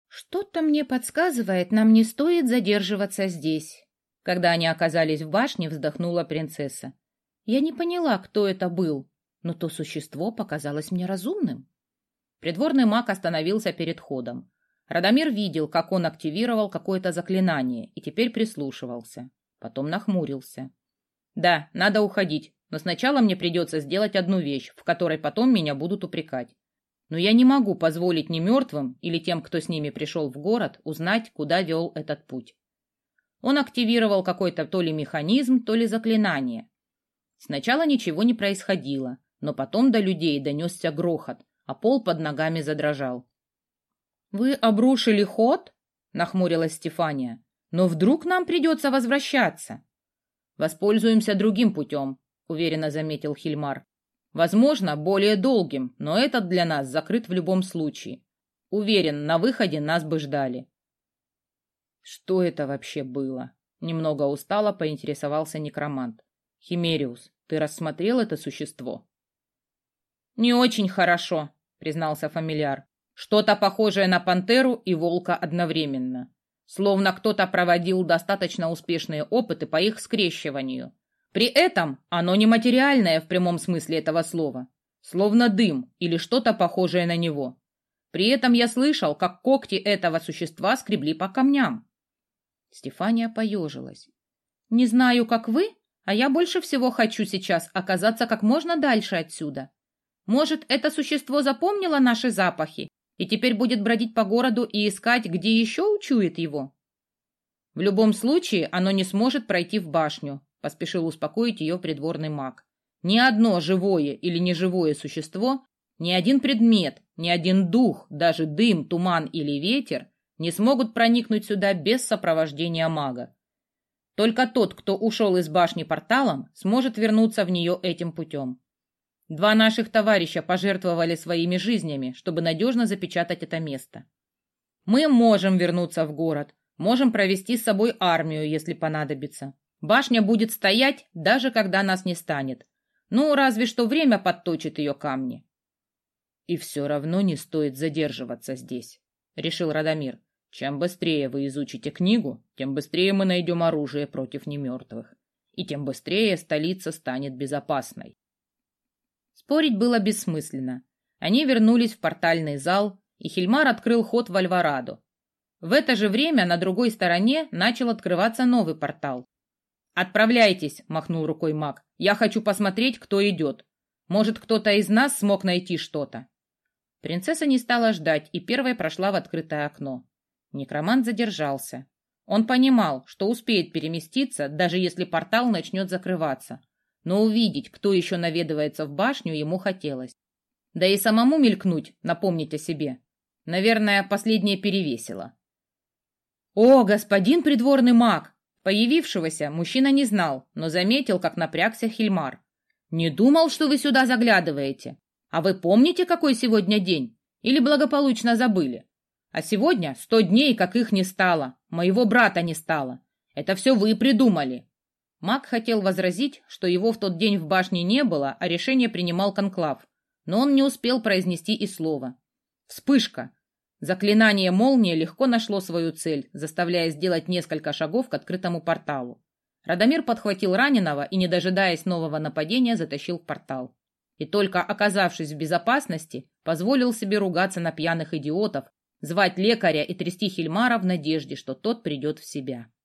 Что-то мне подсказывает, нам не стоит задерживаться здесь. Когда они оказались в башне, вздохнула принцесса. Я не поняла, кто это был, но то существо показалось мне разумным. Придворный маг остановился перед входом. Радомир видел, как он активировал какое-то заклинание, и теперь прислушивался. Потом нахмурился. «Да, надо уходить, но сначала мне придется сделать одну вещь, в которой потом меня будут упрекать. Но я не могу позволить ни мертвым или тем, кто с ними пришел в город, узнать, куда вел этот путь». Он активировал какой-то то ли механизм, то ли заклинание. Сначала ничего не происходило, но потом до людей донесся грохот, а пол под ногами задрожал. «Вы обрушили ход?» — нахмурилась Стефания. «Но вдруг нам придется возвращаться?» «Воспользуемся другим путем», — уверенно заметил Хильмар. «Возможно, более долгим, но этот для нас закрыт в любом случае. Уверен, на выходе нас бы ждали». «Что это вообще было?» — немного устало поинтересовался некромант. «Химериус, ты рассмотрел это существо?» «Не очень хорошо», — признался фамильяр. «Что-то похожее на пантеру и волка одновременно. Словно кто-то проводил достаточно успешные опыты по их скрещиванию. При этом оно нематериальное в прямом смысле этого слова. Словно дым или что-то похожее на него. При этом я слышал, как когти этого существа скребли по камням». Стефания поежилась. «Не знаю, как вы, а я больше всего хочу сейчас оказаться как можно дальше отсюда. Может, это существо запомнило наши запахи и теперь будет бродить по городу и искать, где еще учует его?» «В любом случае оно не сможет пройти в башню», — поспешил успокоить ее придворный маг. «Ни одно живое или неживое существо, ни один предмет, ни один дух, даже дым, туман или ветер не смогут проникнуть сюда без сопровождения мага. Только тот, кто ушел из башни порталом, сможет вернуться в нее этим путем. 2 наших товарища пожертвовали своими жизнями, чтобы надежно запечатать это место. Мы можем вернуться в город, можем провести с собой армию, если понадобится. Башня будет стоять, даже когда нас не станет. Ну, разве что время подточит ее камни». «И все равно не стоит задерживаться здесь», — решил Радомир. «Чем быстрее вы изучите книгу, тем быстрее мы найдем оружие против немертвых. И тем быстрее столица станет безопасной». Спорить было бессмысленно. Они вернулись в портальный зал, и Хильмар открыл ход в Альварадо. В это же время на другой стороне начал открываться новый портал. «Отправляйтесь», — махнул рукой маг. «Я хочу посмотреть, кто идет. Может, кто-то из нас смог найти что-то». Принцесса не стала ждать и первой прошла в открытое окно. Некромант задержался. Он понимал, что успеет переместиться, даже если портал начнет закрываться. Но увидеть, кто еще наведывается в башню, ему хотелось. Да и самому мелькнуть, напомнить о себе. Наверное, последнее перевесило. «О, господин придворный маг!» Появившегося мужчина не знал, но заметил, как напрягся Хильмар. «Не думал, что вы сюда заглядываете. А вы помните, какой сегодня день? Или благополучно забыли? А сегодня 100 дней, как их не стало. Моего брата не стало. Это все вы придумали». Маг хотел возразить, что его в тот день в башне не было, а решение принимал конклав. Но он не успел произнести и слова. Вспышка. Заклинание молнии легко нашло свою цель, заставляя сделать несколько шагов к открытому порталу. Радомир подхватил раненого и, не дожидаясь нового нападения, затащил в портал. И только оказавшись в безопасности, позволил себе ругаться на пьяных идиотов, звать лекаря и трясти Хильмара в надежде, что тот придет в себя.